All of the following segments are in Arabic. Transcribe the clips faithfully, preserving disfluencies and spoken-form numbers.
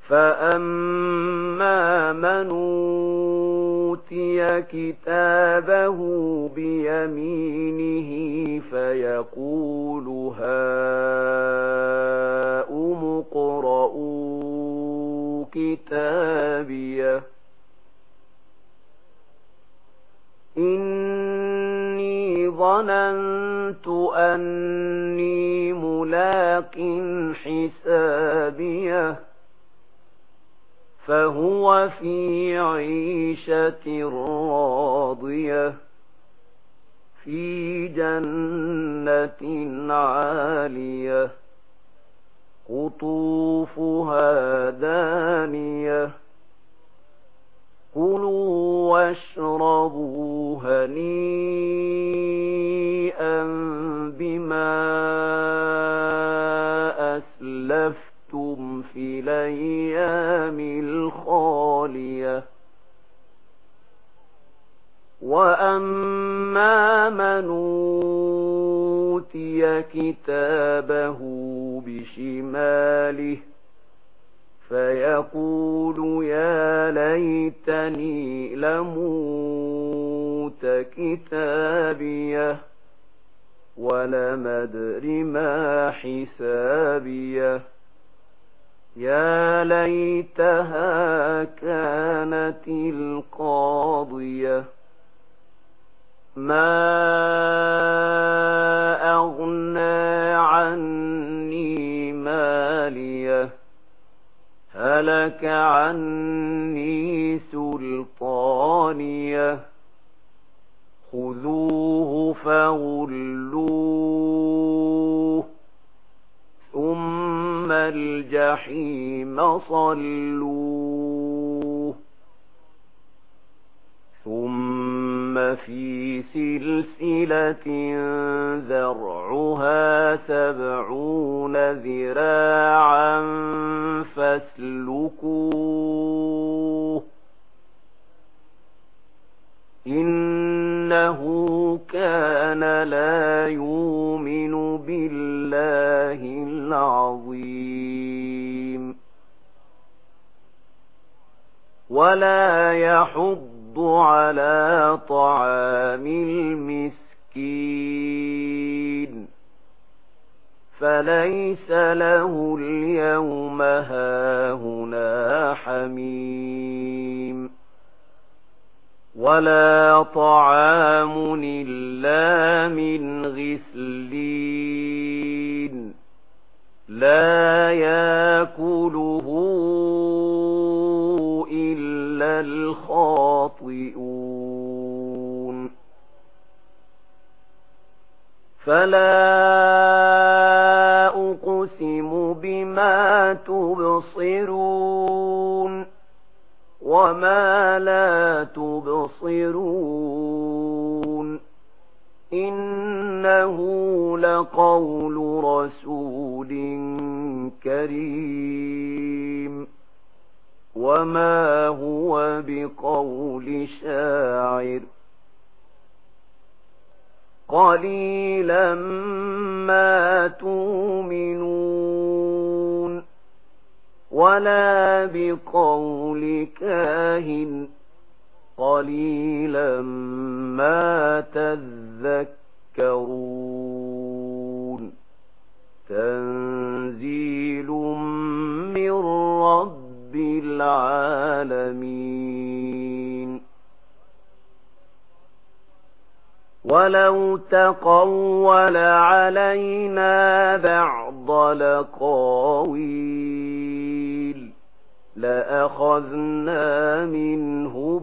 فأما من أوتي كتابه بيمينه فيقول هاؤم اقرءوا كتابيه إني ظننت أني ملاق حسابيه فهو في عيشة راضية في جنة عالية قطوفها دانية كلوا واشربوا هنيئا بما أسلفتم في الأيام الخالية وأما من أوتي كتابه بشماله فيقول يا ليتني لموت كتابيه ولم أدر ما حسابيه يا ليتها كانت القاضية ما أغنى عني ماليه هلك عني سلطانيه خذوه فغلوه ثم الجحيم صلوه ثم في سلسلة ذرعها سبعون ذراعا فاسلكوه إنه كان لا يؤمن بالله العظيم ولا يحض على طعام المسكين فليس له اليوم هاهنا حميم ولا طعام إلا من غسلين لا يأكله إلا الخاطئون فلا أقسم بما تبصرون وما لا تبصرون إنه لقول رسول كريم وما هو بقول شاعر قليلا ما تؤمنون ولا بقول كاهن قليلا ما تذكرون تنزيل من رب العالمين ولو تقول علينا بعض الأقاويل لأخذنا منه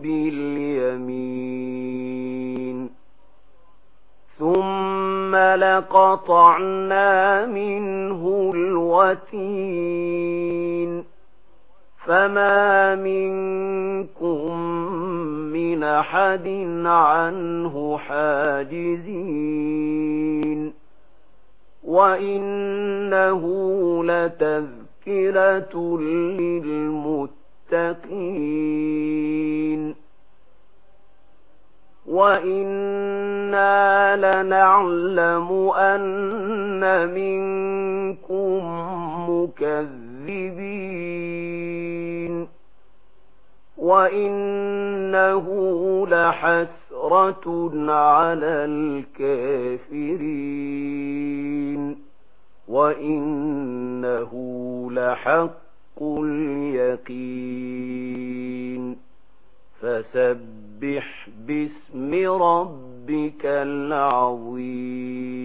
باليمين ثم لقطعنا منه الوتين فما منكم من أحد عنه حاجزين وإنه لتذكرة للمتقين وإنا لنعلم أن منكم مكذبين وإنه لحسرة على الكافرين وإنه لحق اليقين فسبح باسم ربك العظيم